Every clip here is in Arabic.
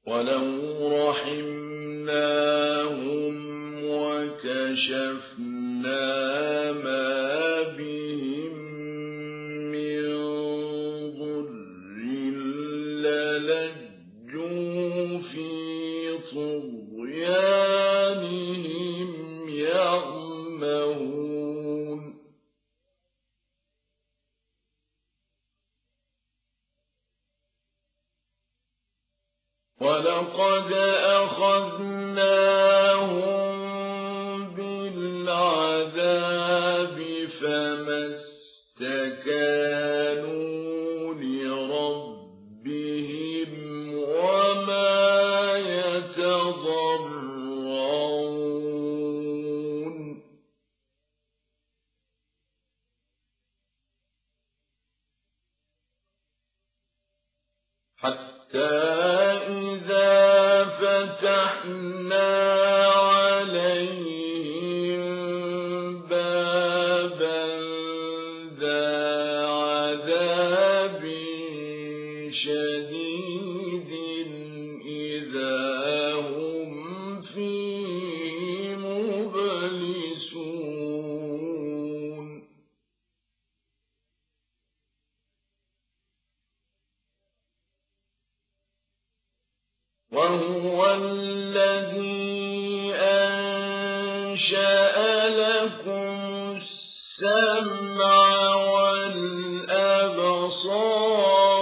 وَلَوْ رَحِمْنَاهُمْ وَكَشَفْنَا مَا بِهِم مِّن ضُرٍّ لَّلَجُّوا فِي طُغْيَانِهِمْ يَعْمَهُونَ وَلَقَدْ أَخَذْنَاهُم بِالْعَذَابِ فَمَا اسْتَكَانُوا لِرَبِّهِمْ وَمَا يَتَضَرَّعُونَ حَتَّى إِذَا فَتَحْنَا عَلَيْهِم بَابًا ذَا عَذَابٍ شَدِيدٍ إِذَا هُمْ فِيهِ مُبْلِسُونَ وَهُوَ الَّذِي أَنشَأَ لَكُمُ السَّمْعَ وَالْأَبْصَارَ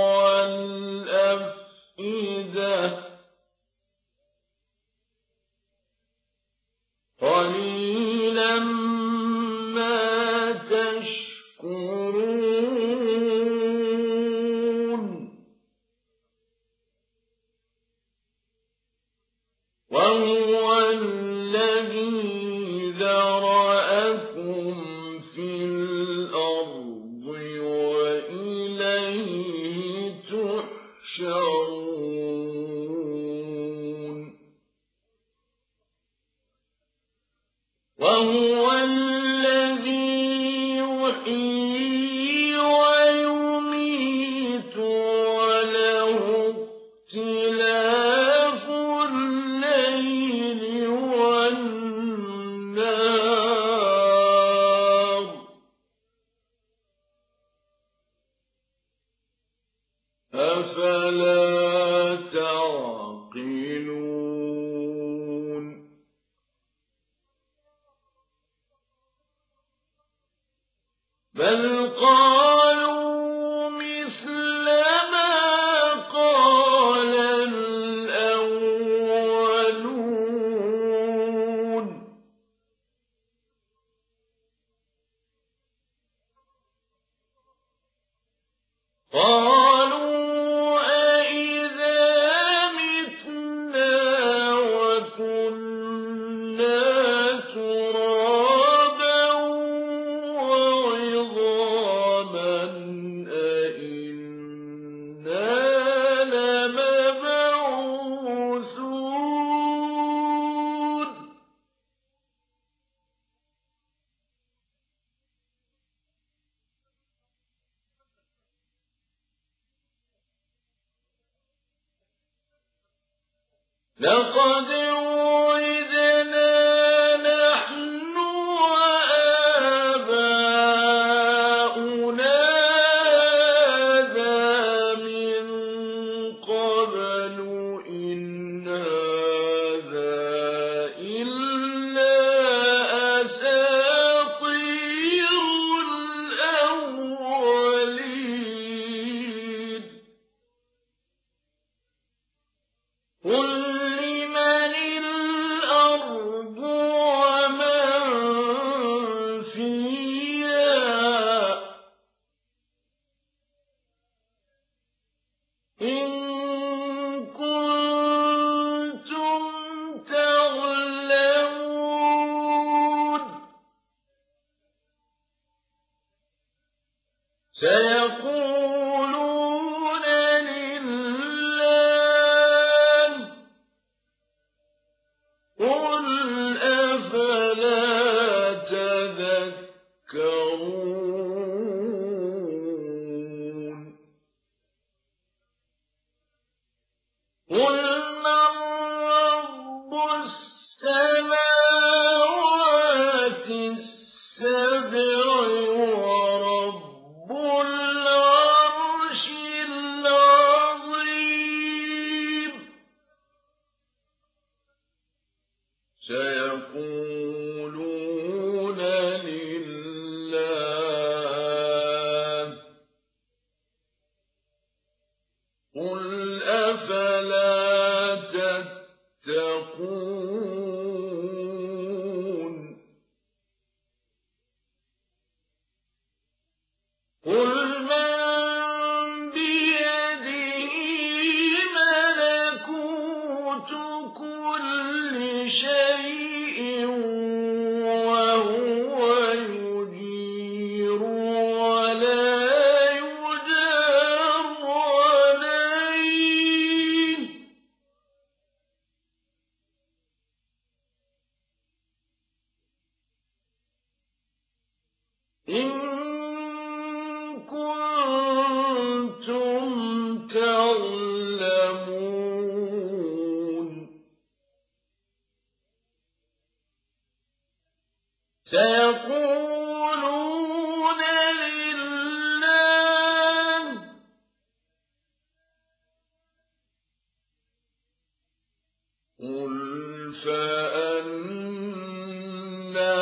وَالْأَفْئِدَةَ ۚ قَلِيلًا مَّا تَشْكُرُونَ وَهُوَ الَّذِي ذَرَأَكُمْ فِي الْأَرْضِ وَإِلَيْهِ تُحْشَرُونَ وَهُوَ الَّذِي يُحْيِي وَيُمِيتُ وَلَهُ اخْتِلَافُ اللَّيْلِ وَالنَّهَارِ ۚ أَفَلَا تَعْقِلُونَ بَلْ قَالُوا مِثْلَ مَا قَالَ الْأَوَّلُونَ قَالُوا أَإِذَا مِتْنَا وَكُنَّا تُرَابًا وَعِظَامًا أَإِنَّا لَمَبْعُوثُونَ لَقَدْ وُعِدْنَا نَحْنُ وَآبَاؤُنَا هَٰذَا مِن قَبْلُ إِنْ هَٰذَا إِلَّا أَسَاطِيرُ الْأَوَّلِينَ قُل لِّمَنِ الْأَرْضُ وَمَن فِيهَا إِن كُنتُمْ تَعْلَمُونَ سَيَقُولُونَ لِلَّهِ ۚ قُلْ أَفَلَا تَذَكَّرُونَ قُلْ مَن رَّبُّ السَّمَاوَاتِ السَّبْعِ وَرَبُّ الْعَرْشِ الْعَظِيمِ سَيَقُولُونَ لِلَّهِ قُلْ أَفَلَا تَتَّقُونَ قُلْ مَن بِيَدِهِ مَلَكُوتُ كُلِّ شَيْءٍ وَهُوَ يُجِيرُ وَلَا يُجَارُ عَلَيْهِ إِن كُنتُمْ تَعْلَمُونَ سَيَقُولُونَ لِلَّهِ قُلْ فَأَنَّىٰ